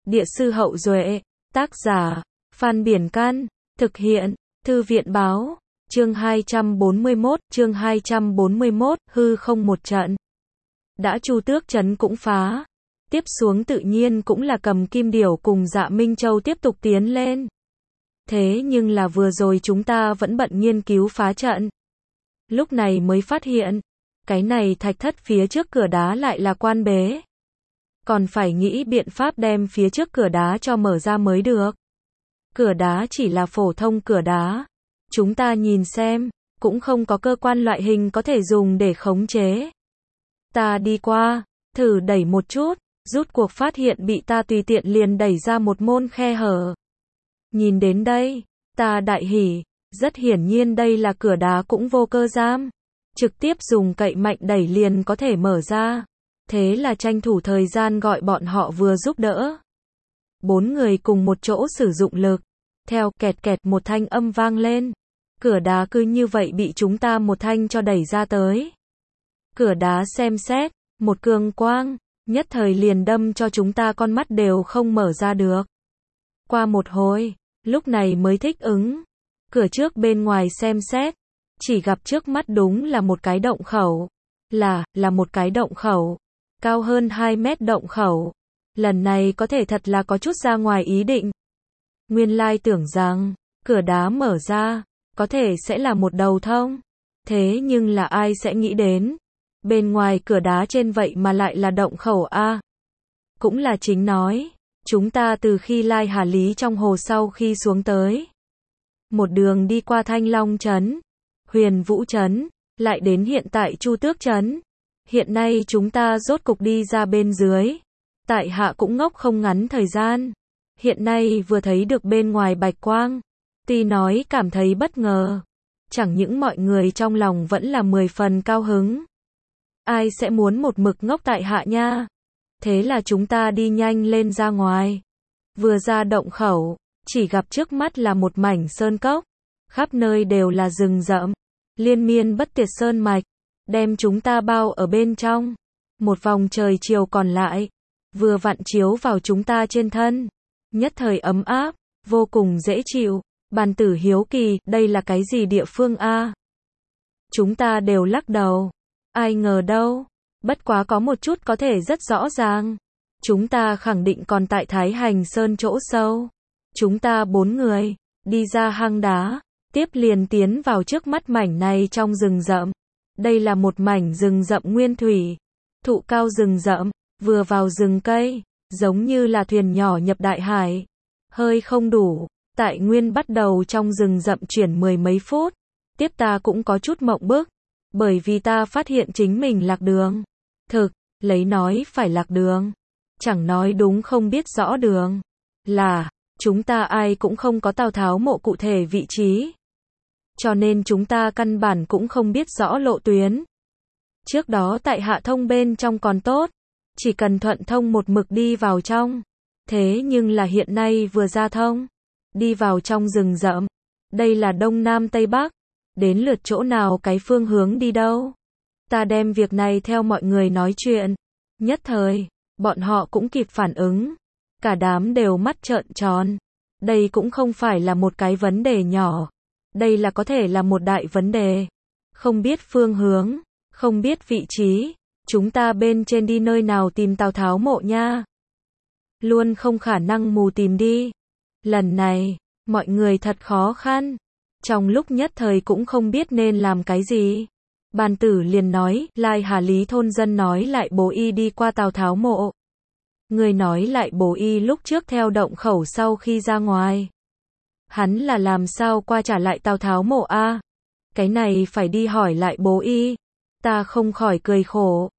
Địa sư Hậu Duệ, tác giả, Phan Biển Can, thực hiện, Thư viện báo, chương 241, hư không một trận. Đã Chu Tước trấn cũng phá. Tiếp xuống tự nhiên cũng là Cầm Kim Điểu cùng Dạ Minh Châu tiếp tục tiến lên. Thế nhưng là vừa rồi chúng ta vẫn bận nghiên cứu phá trận. Lúc này mới phát hiện, cái này thạch thất phía trước cửa đá lại là quan bế. Còn phải nghĩ biện pháp đem phía trước cửa đá cho mở ra mới được. Cửa đá chỉ là phổ thông cửa đá. Chúng ta nhìn xem, cũng không có cơ quan loại hình có thể dùng để khống chế. Ta đi qua, thử đẩy một chút, rút cuộc phát hiện bị ta tùy tiện liền đẩy ra một môn khe hở. Nhìn đến đây, ta đại hỉ, rất hiển nhiên đây là cửa đá cũng vô cơ giam. Trực tiếp dùng cậy mạnh đẩy liền có thể mở ra. Thế là tranh thủ thời gian gọi bọn họ vừa giúp đỡ. 4 người cùng một chỗ sử dụng lực. Theo kẹt kẹt một thanh âm vang lên. Cửa đá cứ như vậy bị chúng ta một thanh cho đẩy ra tới. Cửa đá xem xét, một cường quang, nhất thời liền đâm cho chúng ta con mắt đều không mở ra được. Qua một hồi, lúc này mới thích ứng. Cửa trước bên ngoài xem xét, chỉ gặp trước mắt đúng là một cái động khẩu. Là một cái động khẩu. Cao hơn 2 mét động khẩu. Lần này có thể thật là có chút ra ngoài ý định. Nguyên lai tưởng rằng, cửa đá mở ra, có thể sẽ là một đầu thông. Thế nhưng là ai sẽ nghĩ đến, bên ngoài cửa đá trên vậy mà lại là động khẩu A. Cũng là chính nói, chúng ta từ khi Lai Hà Lý trong hồ sau khi xuống tới. Một đường đi qua Thanh Long Trấn, Huyền Vũ Trấn, lại đến hiện tại Chu Tước Trấn. Hiện nay chúng ta rốt cục đi ra bên dưới. Tại hạ cũng ngốc không ngắn thời gian. Hiện nay vừa thấy được bên ngoài bạch quang. Tuy nói cảm thấy bất ngờ. Chẳng những mọi người trong lòng vẫn là 10 phần cao hứng. Ai sẽ muốn một mực ngốc tại hạ nha. Thế là chúng ta đi nhanh lên ra ngoài. Vừa ra động khẩu, chỉ gặp trước mắt là một mảnh sơn cốc. Khắp nơi đều là rừng rậm. Liên miên bất tuyệt sơn mạch. Đem chúng ta bao ở bên trong. Một vòng trời chiều còn lại. Vừa vặn chiếu vào chúng ta trên thân. Nhất thời ấm áp, vô cùng dễ chịu. Bàn tử hiếu kỳ, đây là cái gì địa phương a? Chúng ta đều lắc đầu. Ai ngờ đâu. Bất quá có một chút có thể rất rõ ràng. Chúng ta khẳng định còn tại Thái Hành Sơn chỗ sâu. Chúng ta 4 người, đi ra hang đá. Tiếp liền tiến vào trước mắt mảnh này trong rừng rậm. Đây là một mảnh rừng rậm nguyên thủy. Thụ cao rừng rậm, vừa vào rừng cây, giống như là thuyền nhỏ nhập đại hải. Hơi không đủ, tại nguyên bắt đầu trong rừng rậm chuyển 10 mấy phút. Tiếp ta cũng có chút mộng bức, bởi vì ta phát hiện chính mình lạc đường. Thực, lấy nói phải lạc đường. Chẳng nói đúng không biết rõ đường. Là, chúng ta ai cũng không có Tào Tháo mộ cụ thể vị trí. Cho nên chúng ta căn bản cũng không biết rõ lộ tuyến. Trước đó tại hạ thông bên trong còn tốt. Chỉ cần thuận thông một mực đi vào trong. Thế nhưng là hiện nay vừa ra thông. Đi vào trong rừng rậm. Đây là Đông Nam Tây Bắc. Đến lượt chỗ nào cái phương hướng đi đâu. Ta đem việc này theo mọi người nói chuyện. Nhất thời, bọn họ cũng kịp phản ứng. Cả đám đều mắt trợn tròn. Đây cũng không phải là một cái vấn đề nhỏ. Đây là có thể là một đại vấn đề. Không biết phương hướng, không biết vị trí. Chúng ta bên trên đi nơi nào tìm Tào Tháo mộ nha. Luôn không khả năng mù tìm đi. Lần này, mọi người thật khó khăn. Trong lúc nhất thời cũng không biết nên làm cái gì. Bàn tử liền nói, Lai Hà Lý thôn dân nói lại bố y đi qua Tào Tháo mộ. Người nói lại bố y lúc trước theo động khẩu sau khi ra ngoài. Hắn là làm sao qua trả lại Tào Tháo mộ a? Cái này phải đi hỏi lại bố y. Ta không khỏi cười khổ.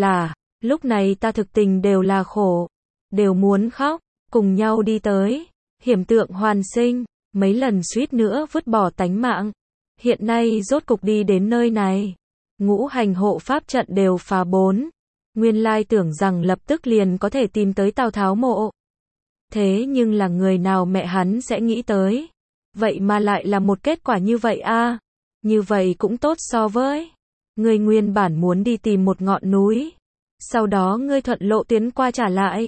Lúc này ta thực tình đều là khổ. Đều muốn khóc, cùng nhau đi tới. Hiểm tượng hoàn sinh, mấy lần suýt nữa vứt bỏ tánh mạng. Hiện nay rốt cục đi đến nơi này. Ngũ hành hộ pháp trận đều phá 4. Nguyên lai tưởng rằng lập tức liền có thể tìm tới Tào Tháo mộ. Thế nhưng là người nào mẹ hắn sẽ nghĩ tới. Vậy mà lại là một kết quả như vậy a. Như vậy cũng tốt so với. Ngươi nguyên bản muốn đi tìm một ngọn núi. Sau đó ngươi thuận lộ tuyến qua trả lại.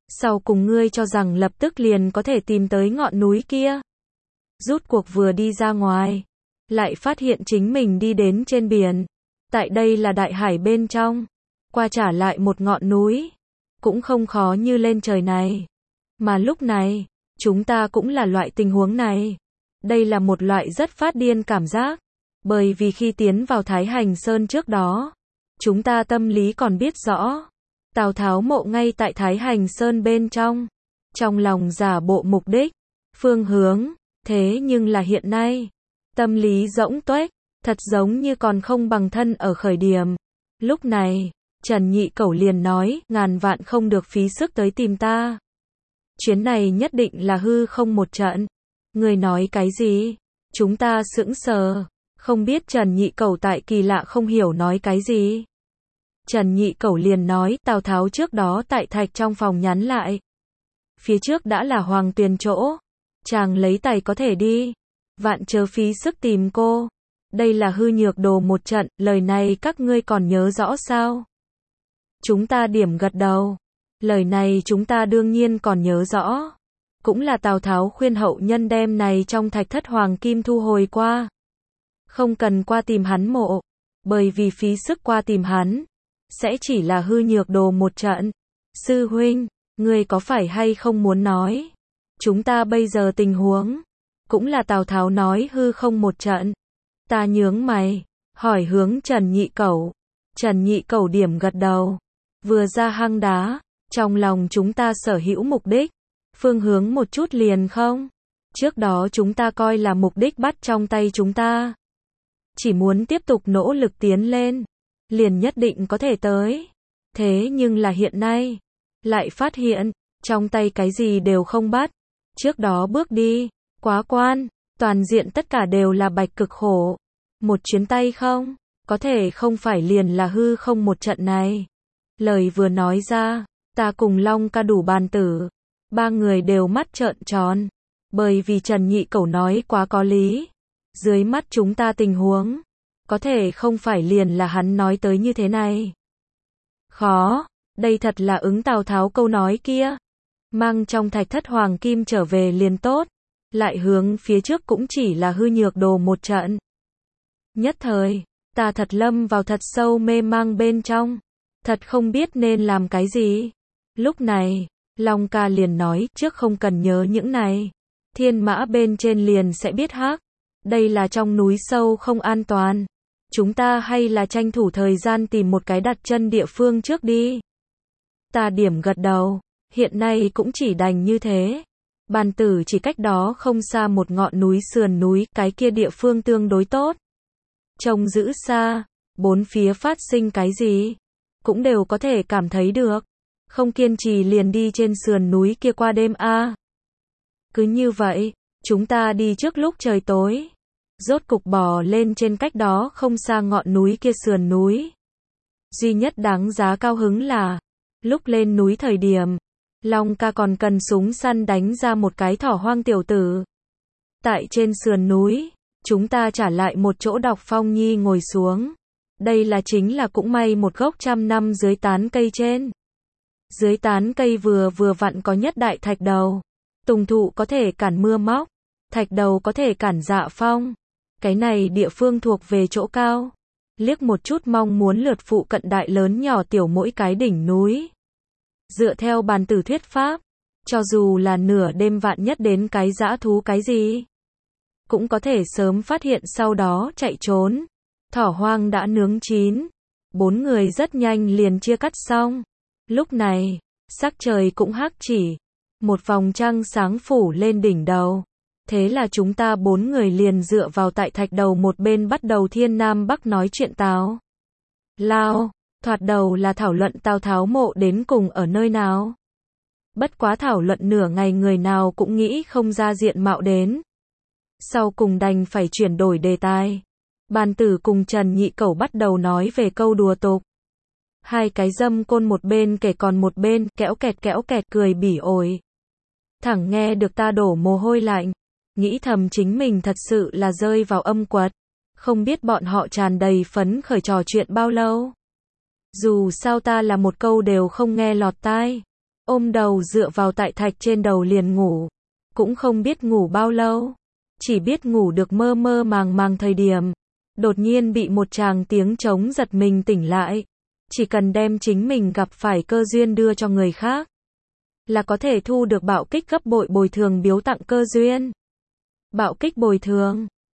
Sau cùng ngươi cho rằng lập tức liền có thể tìm tới ngọn núi kia. Rút cuộc vừa đi ra ngoài, lại phát hiện chính mình đi đến trên biển. Tại đây là đại hải bên trong, qua trả lại một ngọn núi, cũng không khó như lên trời này. Mà lúc này, chúng ta cũng là loại tình huống này. Đây là một loại rất phát điên cảm giác, bởi vì khi tiến vào Thái Hành Sơn trước đó, chúng ta tâm lý còn biết rõ. Tào Tháo mộ ngay tại Thái Hành Sơn bên trong lòng giả bộ mục đích, phương hướng, thế nhưng là hiện nay, tâm lý rỗng tuếch, thật giống như còn không bằng thân ở khởi điểm. Lúc này, Trần Nhị Cẩu liền nói, ngàn vạn không được phí sức tới tìm ta. Chuyến này nhất định là hư không một trận. Người nói cái gì? Chúng ta sững sờ, không biết Trần Nhị Cẩu tại kỳ lạ không hiểu nói cái gì. Trần Nhị Cẩu liền nói, Tào Tháo trước đó tại thạch trong phòng nhắn lại. Phía trước đã là Hoàng Tuyền chỗ. Chàng lấy tài có thể đi. Vạn chớ phí sức tìm cô. Đây là hư nhược đồ một trận, lời này các ngươi còn nhớ rõ sao? Chúng ta điểm gật đầu. Lời này chúng ta đương nhiên còn nhớ rõ. Cũng là Tào Tháo khuyên hậu nhân đem này trong thạch thất hoàng kim thu hồi qua. Không cần qua tìm hắn mộ. Bởi vì phí sức qua tìm hắn, sẽ chỉ là hư nhược đồ một trận. Sư huynh, ngươi có phải hay không muốn nói? Chúng ta bây giờ tình huống, cũng là Tào Tháo nói hư không một trận. Ta nhướng mày, hỏi hướng Trần Nhị Cẩu. Trần Nhị Cẩu điểm gật đầu. Vừa ra hang đá, trong lòng chúng ta sở hữu mục đích, phương hướng một chút liền không. Trước đó chúng ta coi là mục đích bắt trong tay chúng ta. Chỉ muốn tiếp tục nỗ lực tiến lên, liền nhất định có thể tới. Thế nhưng là hiện nay, lại phát hiện, trong tay cái gì đều không bắt. Trước đó bước đi, quá quan, toàn diện tất cả đều là bạch cực khổ. Một chuyến tay không, có thể không phải liền là hư không một trận này. Lời vừa nói ra, ta cùng Long ca đủ bàn tử. Ba người đều mắt trợn tròn. Bởi vì Trần Nhị Cẩu nói quá có lý. Dưới mắt chúng ta tình huống, có thể không phải liền là hắn nói tới như thế này. Khó, đây thật là ứng Tào Tháo câu nói kia. Mang trong thạch thất hoàng kim trở về liền tốt. Lại hướng phía trước cũng chỉ là hư nhược đồ một trận. Nhất thời, ta thật lâm vào thật sâu mê mang bên trong. Thật không biết nên làm cái gì. Lúc này, Long ca liền nói, trước không cần nhớ những này. Thiên mã bên trên liền sẽ biết hắc. Đây là trong núi sâu không an toàn. Chúng ta hay là tranh thủ thời gian tìm một cái đặt chân địa phương trước đi. Ta điểm gật đầu. Hiện nay cũng chỉ đành như thế. Bàn tử chỉ cách đó không xa một ngọn núi sườn núi, cái kia địa phương tương đối tốt. Trông giữ xa, bốn phía phát sinh cái gì, cũng đều có thể cảm thấy được. Không kiên trì liền đi trên sườn núi kia qua đêm a. Cứ như vậy, chúng ta đi trước lúc trời tối. Rốt cục bò lên trên cách đó không xa ngọn núi kia sườn núi. Duy nhất đáng giá cao hứng là, lúc lên núi thời điểm, Long ca còn cần súng săn đánh ra một cái thỏ hoang tiểu tử. Tại trên sườn núi, chúng ta trả lại một chỗ đọc phong nhi ngồi xuống. Đây là chính là cũng may một gốc 100 năm dưới tán cây trên. Dưới tán cây vừa vặn có nhất đại thạch đầu. Tùng thụ có thể cản mưa móc, thạch đầu có thể cản dạ phong. Cái này địa phương thuộc về chỗ cao. Liếc một chút mong muốn lượt phụ cận đại lớn nhỏ tiểu mỗi cái đỉnh núi. Dựa theo bàn tử thuyết pháp, cho dù là nửa đêm vạn nhất đến cái dã thú cái gì, cũng có thể sớm phát hiện sau đó chạy trốn. Thỏ hoang đã nướng chín. Bốn người rất nhanh liền chia cắt xong. Lúc này, sắc trời cũng hắc chỉ. Một vòng trăng sáng phủ lên đỉnh đầu. Thế là chúng ta bốn người liền dựa vào tại thạch đầu một bên bắt đầu thiên nam bắc nói chuyện táo lao. Thoạt đầu là thảo luận Tào Tháo mộ đến cùng ở nơi nào. Bất quá thảo luận nửa ngày người nào cũng nghĩ không ra diện mạo đến. Sau cùng đành phải chuyển đổi đề tài. Bàn tử cùng Trần Nhị Cẩu bắt đầu nói về câu đùa tục. Hai cái dâm côn một bên kể còn một bên kéo kẹt cười bỉ ổi. Thẳng nghe được ta đổ mồ hôi lạnh. Nghĩ thầm chính mình thật sự là rơi vào âm quật. Không biết bọn họ tràn đầy phấn khởi trò chuyện bao lâu. Dù sao ta là một câu đều không nghe lọt tai. ôm đầu dựa vào tại thạch trên đầu liền ngủ. Cũng không biết ngủ bao lâu. Chỉ biết ngủ được mơ mơ màng màng thời điểm. Đột nhiên bị một tràng tiếng trống giật mình tỉnh lại. Chỉ cần đem chính mình gặp phải cơ duyên đưa cho người khác. Là có thể thu được bạo kích gấp bội bồi thường biếu tặng cơ duyên. Bạo kích bồi thường.